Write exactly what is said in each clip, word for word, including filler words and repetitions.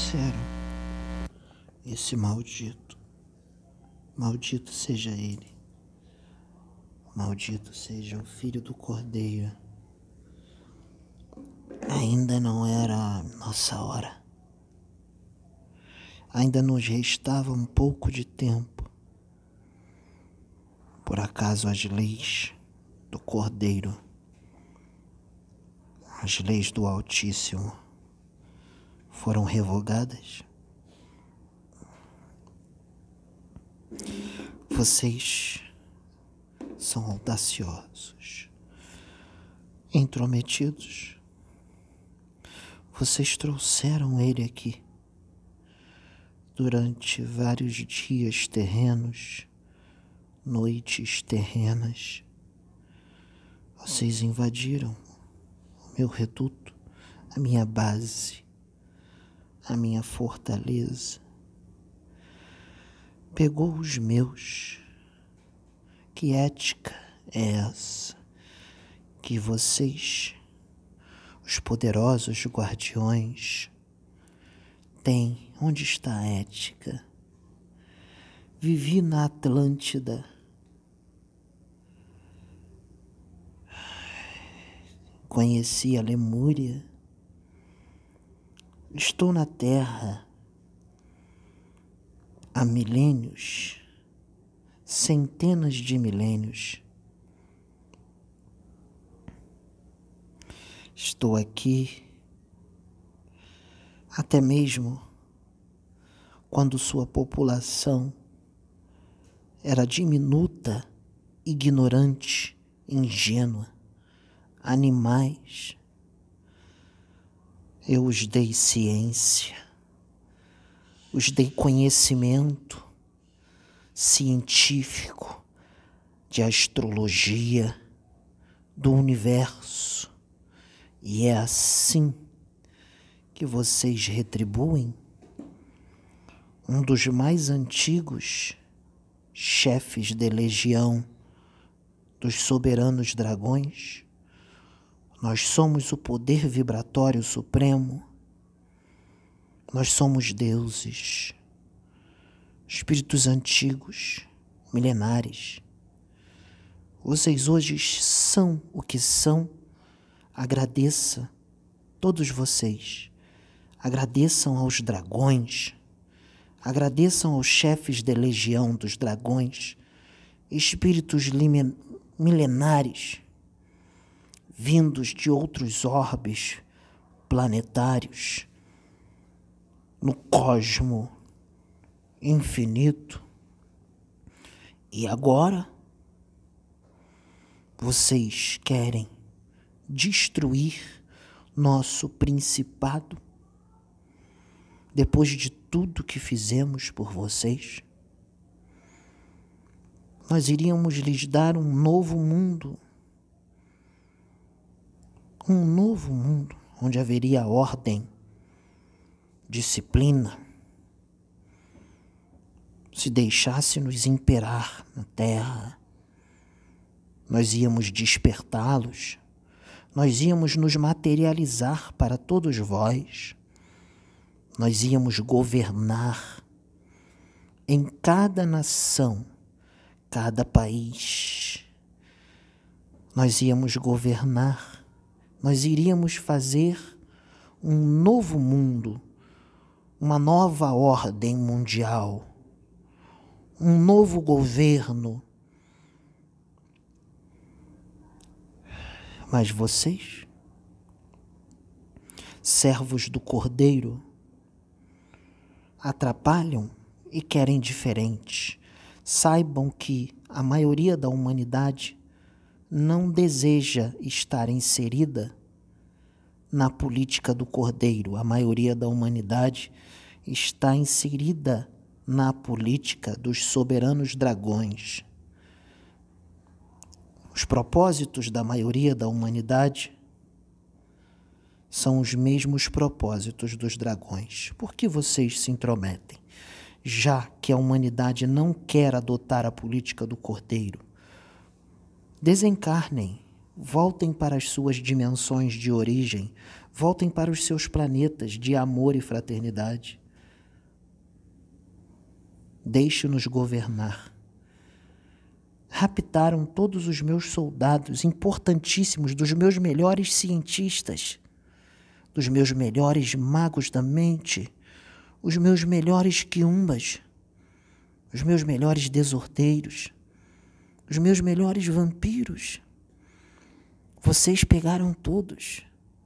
trouxeram esse maldito. Maldito seja ele. Maldito seja o filho do cordeiro. Ainda não era a nossa hora. Ainda nos restava um pouco de tempo. Por acaso as leis do Cordeiro, as leis do Altíssimo, foram revogadas? Vocês são audaciosos, intrometidos. Vocês trouxeram ele aqui durante vários dias terrenos, noites terrenas. Vocês invadiram o meu reduto, a minha base, a minha fortaleza. Pegou os meus. Que ética é essa que vocês, os poderosos guardiões, têm? Onde está a ética? Vivi na Atlântida. Conheci a Lemúria. Estou na Terra há milênios, centenas de milênios. Estou aqui até mesmo quando sua população era diminuta, ignorante, ingênua, animais. Eu os dei ciência, os dei conhecimento científico de astrologia, do universo. E é assim que vocês retribuem um dos mais antigos chefes de legião dos soberanos dragões. Nós somos o poder vibratório supremo. Nós somos deuses, espíritos antigos, milenares. Vocês hoje são o que são. Agradeça, todos vocês, agradeçam aos dragões, agradeçam aos chefes de legião dos dragões, espíritos milenares, vindos de outros orbes planetários, no cosmo infinito. E agora, vocês querem destruir nosso principado? Depois de tudo que fizemos por vocês, nós iríamos lhes dar um novo mundo. Um novo mundo onde haveria ordem, disciplina. Se deixasse-nos imperar na terra, nós íamos despertá-los, nós íamos nos materializar para todos vós, nós íamos governar em cada nação, cada país. Nós íamos governar, nós iríamos fazer um novo mundo, uma nova ordem mundial, um novo governo. Mas vocês, servos do Cordeiro, atrapalham e querem diferente. Saibam que a maioria da humanidade não deseja estar inserida na política do Cordeiro. A maioria da humanidade está inserida na política dos soberanos dragões. Os propósitos da maioria da humanidade são os mesmos propósitos dos dragões. Por que vocês se intrometem? Já que a humanidade não quer adotar a política do Cordeiro, desencarnem, voltem para as suas dimensões de origem, Voltem para os seus planetas de amor e fraternidade. Deixe-nos governar. Raptaram todos os meus soldados importantíssimos, dos meus melhores cientistas, dos meus melhores magos da mente, os meus melhores quiumbas, os meus melhores desordeiros, os meus melhores vampiros. Vocês pegaram todos.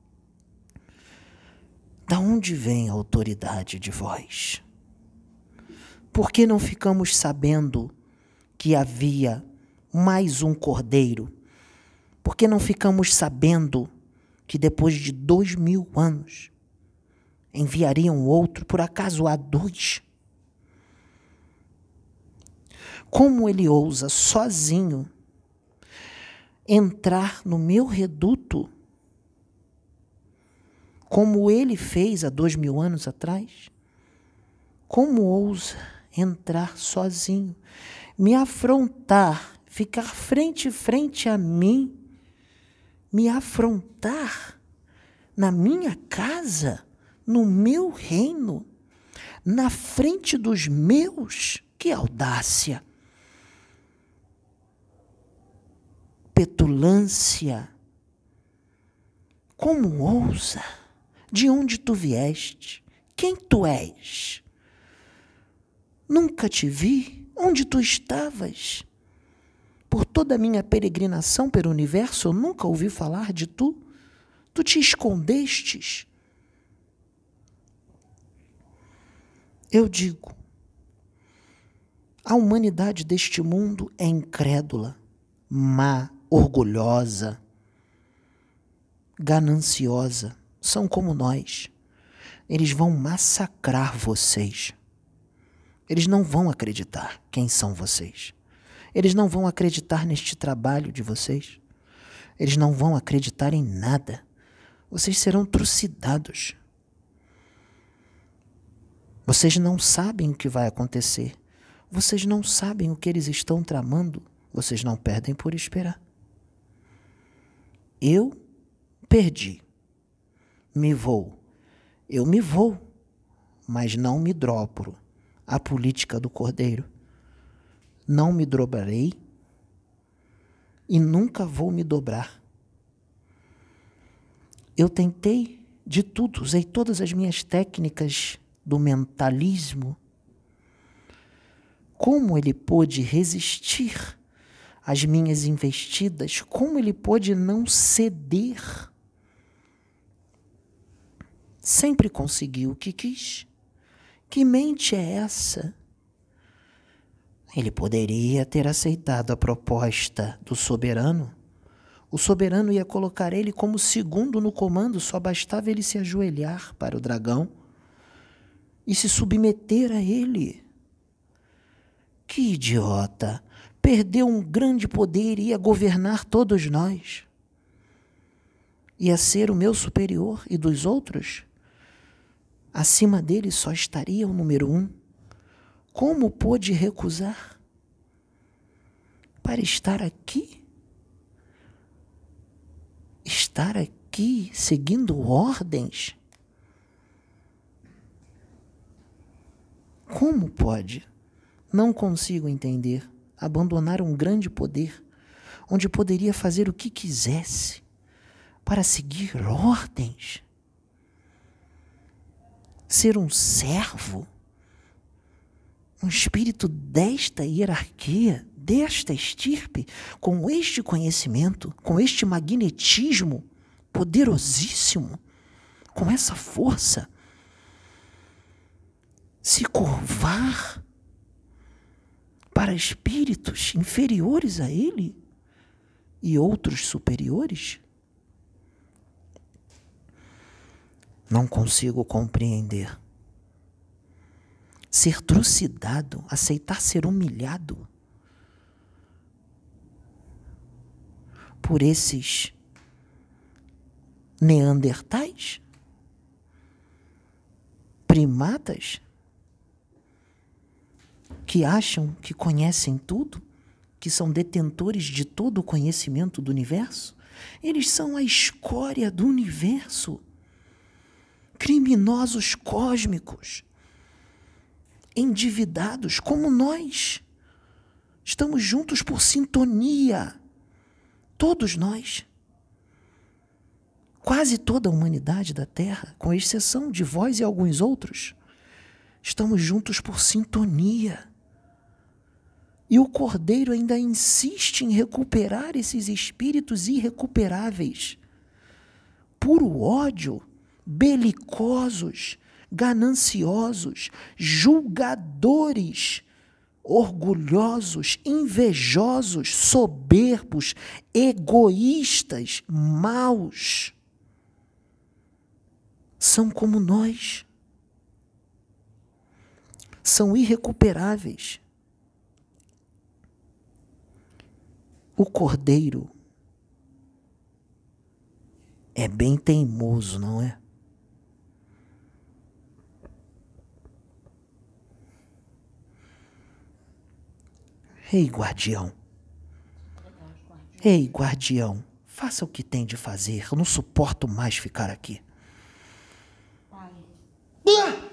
Da onde vem a autoridade de vós? Por que não ficamos sabendo que havia mais um cordeiro? Por que não ficamos sabendo que depois de dois mil anos enviariam outro? Por acaso há dois? Como ele ousa sozinho entrar no meu reduto, como ele fez há dois mil anos atrás? Como ousa entrar sozinho, me afrontar, ficar frente a frente a mim, me afrontar na minha casa, no meu reino, na frente dos meus? Que audácia! Petulância! Como ousa? De onde tu vieste? Quem tu és? Nunca te vi. Onde tu estavas? Por toda a minha peregrinação pelo universo, eu nunca ouvi falar de tu. Tu te escondestes. Eu digo, a humanidade deste mundo é incrédula, má, orgulhosa, gananciosa. São como nós. Eles vão massacrar vocês. Eles não vão acreditar quem são vocês. Eles não vão acreditar neste trabalho de vocês. Eles não vão acreditar em nada. Vocês serão trucidados. Vocês não sabem o que vai acontecer. Vocês não sabem o que eles estão tramando. Vocês não perdem por esperar. Eu perdi. Me vou. Eu me vou, mas não me dobro. A política do Cordeiro. Não me dobrarei e nunca vou me dobrar. Eu tentei de tudo, usei todas as minhas técnicas do mentalismo. Como ele pôde resistir às minhas investidas? Como ele pôde não ceder? Sempre conseguiu o que quis. Que mente é essa? Ele poderia ter aceitado a proposta do soberano. O soberano ia colocar ele como segundo no comando, só bastava ele se ajoelhar para o dragão e se submeter a ele. Que idiota! Perdeu um grande poder e ia governar todos nós. Ia ser o meu superior e dos outros? Acima dele só estaria o número um. Como pôde recusar? Para estar aqui? Estar aqui seguindo ordens? Como pode? Não consigo entender. Abandonar um grande poder, onde poderia fazer o que quisesse, para seguir ordens. Ser um servo, um espírito desta hierarquia, desta estirpe, com este conhecimento, com este magnetismo poderosíssimo, com essa força, se curvar para espíritos inferiores a ele e outros superiores? Não consigo compreender. Ser trucidado, aceitar ser humilhado por esses neandertais, primatas, que acham que conhecem tudo, que são detentores de todo o conhecimento do universo. Eles são a escória do universo. criminosos cósmicos, endividados como nós. Estamos juntos por sintonia, todos nós. Quase toda a humanidade da Terra, com exceção de vós e alguns outros, estamos juntos por sintonia. E o Cordeiro ainda insiste em recuperar esses espíritos irrecuperáveis. Puro ódio, belicosos, gananciosos, julgadores, orgulhosos, invejosos, soberbos, egoístas, maus. São como nós. São irrecuperáveis. O Cordeiro é bem teimoso, não é? Ei, guardião. Ei, guardião, faça o que tem de fazer. Eu não suporto mais ficar aqui. Pai.